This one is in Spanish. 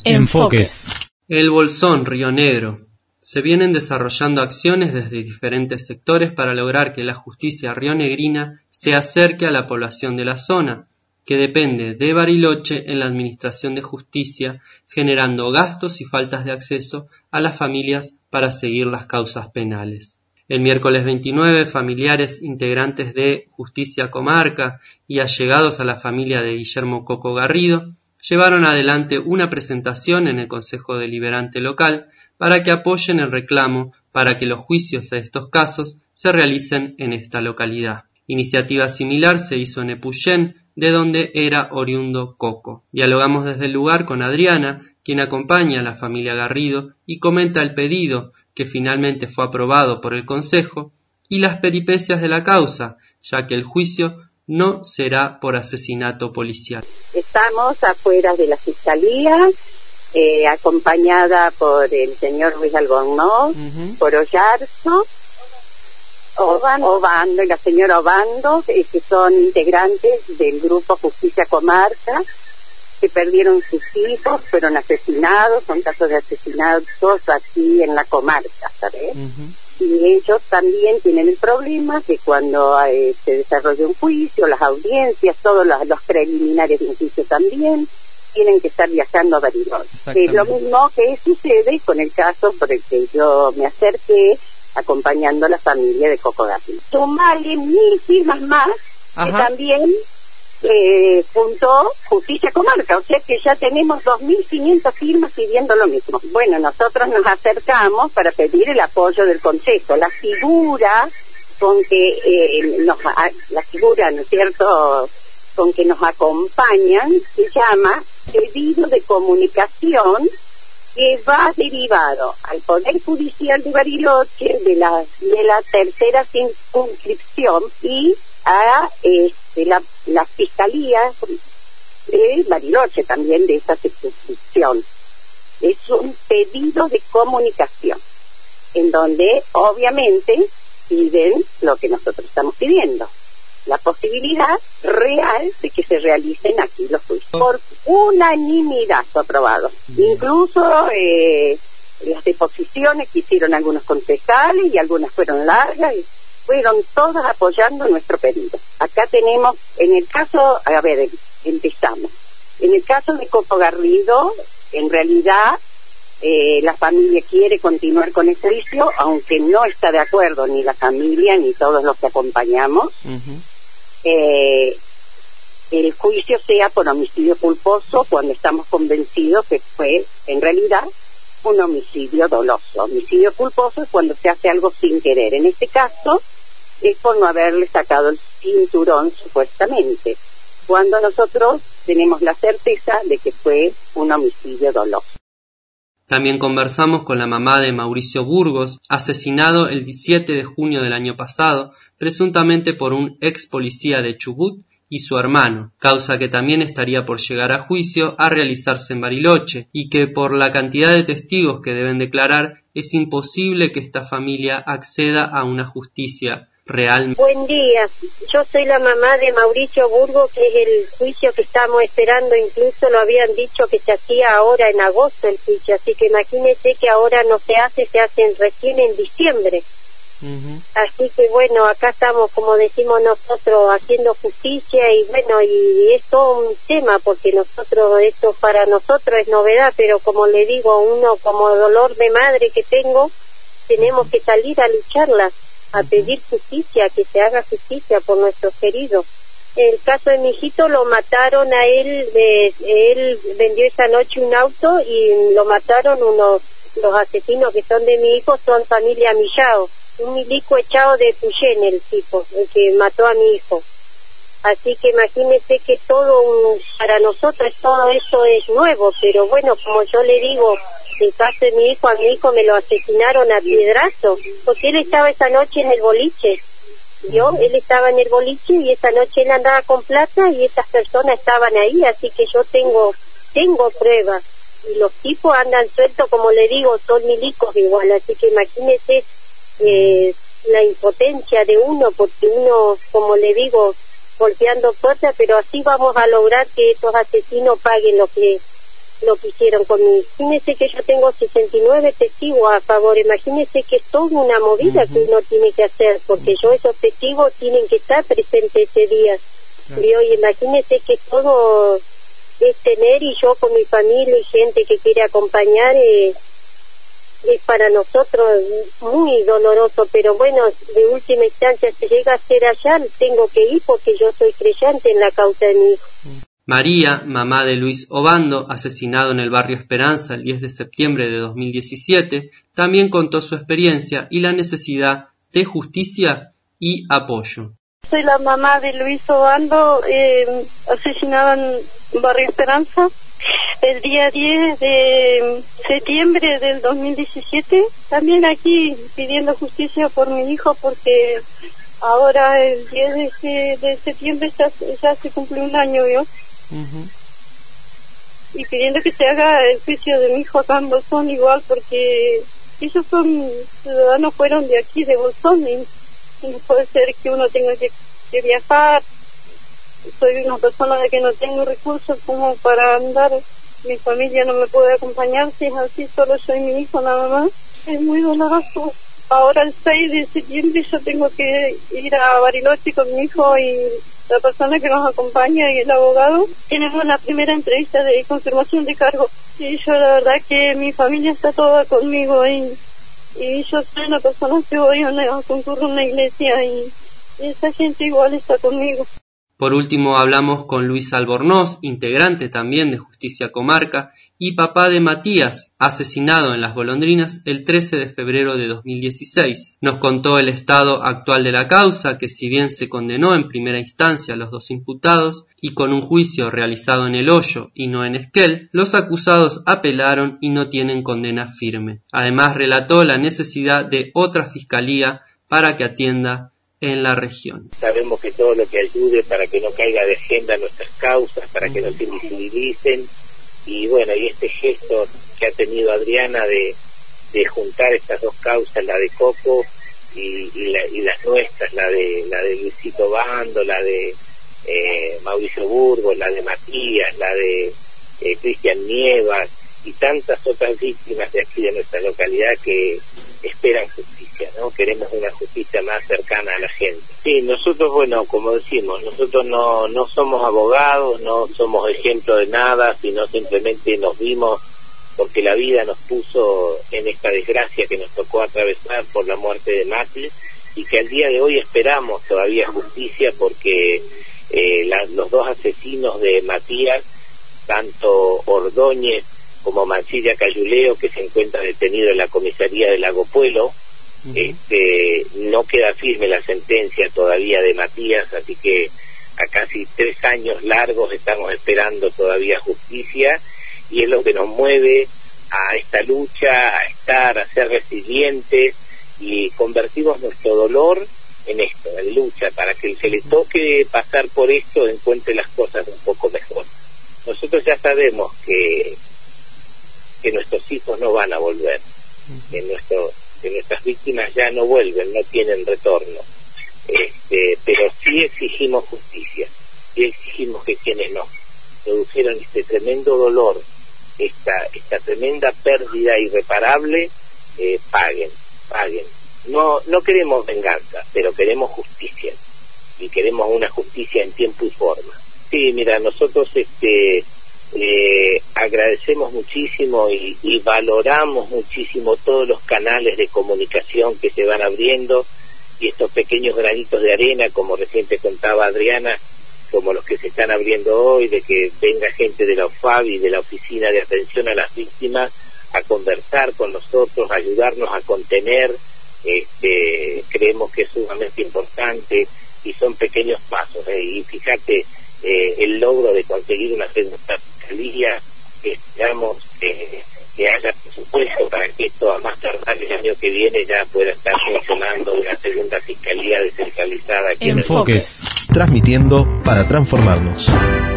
Enfoques. El Bolsón, Río Negro. Se vienen desarrollando acciones desde diferentes sectores para lograr que la justicia rionegrina se acerque a la población de la zona, que depende de Bariloche en la administración de justicia, generando gastos y faltas de acceso a las familias para seguir las causas penales. El miércoles 29, familiares integrantes de Justicia Comarca y allegados a la familia de Guillermo Coco Garrido llevaron adelante una presentación en el Consejo Deliberante local para que apoyen el reclamo para que los juicios de estos casos se realicen en esta localidad. Iniciativa similar se hizo en Epuyén, de donde era oriundo Coco. Dialogamos desde el lugar con Adriana, quien acompaña a la familia Garrido y comenta el pedido que finalmente fue aprobado por el Consejo y las peripecias de la causa, ya que el juicio no será por asesinato policial. Estamos afuera de la Fiscalía, acompañada por el señor Luis Albornoz, por Oyarzo, Obando y la señora Obando, que son integrantes del grupo Justicia Comarca, que perdieron sus hijos, fueron asesinados, son casos de asesinatos aquí en la comarca, ¿sabes? Y ellos también tienen el problema que cuando se desarrolla un juicio, las audiencias, todos los preliminares de un juicio también, tienen que estar viajando a Bariloche. Es lo mismo que sucede con el caso por el que yo me acerqué acompañando a la familia de Coco Garrido. Sumarle 1000 firmas más que también juntó Justicia Comarca, o sea que ya tenemos 2500 firmas pidiendo lo mismo. Bueno, nosotros nos acercamos para pedir el apoyo del Consejo. La figura con que la figura, ¿no es cierto?, con que nos acompañan se llama pedido de comunicación, que va derivado al Poder Judicial de Bariloche de la tercera circunscripción y a la Fiscalía de Bariloche también de esa circunscripción. Es un pedido de comunicación en donde obviamente piden lo que nosotros estamos pidiendo, la posibilidad real de que se realicen aquí los juicios. Por unanimidad fue aprobado. Incluso las deposiciones que hicieron algunos concejales y algunas fueron largas y fueron todas apoyando nuestro pedido. Acá tenemos, en el caso, empezamos. En el caso de Coco Garrido, en realidad la familia quiere continuar con el juicio, aunque no está de acuerdo ni la familia ni todos los que acompañamos. El juicio sea por homicidio culposo cuando estamos convencidos que fue en realidad un homicidio doloso. Homicidio culposo es cuando se hace algo sin querer. En este caso es por no haberle sacado el cinturón supuestamente, cuando nosotros tenemos la certeza de que fue un homicidio doloso. También conversamos con la mamá de Mauricio Burgos, asesinado el 17 de junio del año pasado, presuntamente por un ex policía de Chubut y su hermano, causa que también estaría por llegar a juicio a realizarse en Bariloche, y que por la cantidad de testigos que deben declarar es imposible que esta familia acceda a una justicia real. Buen día, yo soy la mamá de Mauricio Burgos, que es el juicio que estamos esperando. Incluso lo habían dicho que se hacía ahora en agosto el juicio, así que imagínense que ahora no se hace recién en diciembre. Así que bueno, acá estamos, como decimos nosotros, haciendo justicia y bueno, y es todo un tema porque esto para nosotros es novedad, pero como le digo, uno como dolor de madre que tengo, tenemos que salir a lucharla, a pedir justicia, que se haga justicia por nuestros queridos. El caso de mi hijito, lo mataron a él, él vendió esa noche un auto y lo mataron los asesinos que son de mi hijo, son familia Millao, un milico echado de Puyén, el tipo, el que mató a mi hijo. Así que imagínese que para nosotros todo eso es nuevo, pero bueno, como yo le digo, el caso de mi hijo, a mi hijo me lo asesinaron a piedrazo, porque él estaba esa noche en el boliche, él estaba en el boliche y esa noche él andaba con plata y esas personas estaban ahí, así que yo tengo pruebas, y los tipos andan sueltos, como le digo, son milicos igual, así que imagínese la impotencia de uno, porque uno, como le digo, golpeando puertas, pero así vamos a lograr que estos asesinos paguen lo que lo que hicieron conmigo. Imagínese que yo tengo 69 testigos a favor, imagínese que es toda una movida que uno tiene que hacer, porque yo esos testigos tienen que estar presentes ese día. ¿Vio? Y imagínese que todo es tener, y yo con mi familia y gente que quiere acompañar, es para nosotros muy doloroso, pero bueno, de última instancia, si llega a ser allá, tengo que ir porque yo soy creyente en la causa de mi hijo. María, mamá de Luis Obando, asesinado en el barrio Esperanza el 10 de septiembre de 2017, también contó su experiencia y la necesidad de justicia y apoyo. Soy la mamá de Luis Obando, asesinado en barrio Esperanza el día 10 de septiembre del 2017. También aquí pidiendo justicia por mi hijo, porque ahora el 10 de septiembre ya se cumple un año, ¿vio? Y pidiendo que se haga el juicio de mi hijo acá en Bolsón igual, porque ellos son ciudadanos, fueron de aquí, de Bolsón, y no puede ser que uno tenga que viajar. Soy una persona de que no tengo recursos como para andar, mi familia no me puede acompañar, si es así, solo soy mi hijo nada más. Es muy doloroso. Ahora el 6 de septiembre yo tengo que ir a Bariloche con mi hijo y la persona que nos acompaña y el abogado. Tenemos la primera entrevista de confirmación de cargo. Y yo la verdad que mi familia está toda conmigo y yo soy una persona que voy a concurrir a una iglesia y esa gente igual está conmigo. Por último hablamos con Luis Albornoz, integrante también de Justicia Comarca y papá de Matías, asesinado en Las Golondrinas el 13 de febrero de 2016. Nos contó el estado actual de la causa, que si bien se condenó en primera instancia a los dos imputados y con un juicio realizado en El Hoyo y no en Esquel, los acusados apelaron y no tienen condena firme. Además relató la necesidad de otra fiscalía para que atienda en la región. Sabemos que todo lo que ayude para que no caiga de agenda nuestras causas, para que no se invisibilicen, y bueno, y este gesto que ha tenido Adriana de juntar estas dos causas, la de Coco y las nuestras, la de Luisito Obando, la de Mauricio Burgos, la de Matías, la de Cristian Nievas y tantas otras víctimas de aquí de nuestra localidad que esperan justicia, ¿no? Queremos una justicia más cercana a la gente. Sí, nosotros, bueno, como decimos, nosotros no somos abogados, no somos ejemplo de nada, sino simplemente nos vimos porque la vida nos puso en esta desgracia que nos tocó atravesar por la muerte de Mati, y que al día de hoy esperamos todavía justicia porque los dos asesinos de Matías, tanto Ordóñez como Mancilla Cayuleo, que se encuentra detenido en la comisaría de Lago Puelo, no queda firme la sentencia todavía de Matías, así que a casi 3 años largos estamos esperando todavía justicia, y es lo que nos mueve a esta lucha, a ser resilientes, y convertimos nuestro dolor en esto, en lucha, para que el que le toque pasar por esto encuentre las cosas un poco mejor. Nosotros ya sabemos que nuestros hijos no van a volver, que nuestras víctimas ya no vuelven, no tienen retorno, pero sí exigimos justicia, sí exigimos que quienes nos produjeron este tremendo dolor, esta tremenda pérdida irreparable, paguen. No queremos venganza, pero queremos justicia, y queremos una justicia en tiempo y forma. Sí, mira, nosotros agradecemos muchísimo y valoramos muchísimo todos los canales de comunicación que se van abriendo, y estos pequeños granitos de arena, como recién te contaba Adriana, como los que se están abriendo hoy, de que venga gente de la OFABI, de la Oficina de Atención a las Víctimas, a conversar con nosotros, a ayudarnos a contener. Creemos que es sumamente importante, y son pequeños pasos, y fíjate el logro de conseguir una segunda fiscalía. Esperamos que haya presupuesto para que esto a más tardar el año que viene ya pueda estar funcionando una segunda fiscalía descentralizada aquí en Enfoques, transmitiendo para transformarnos.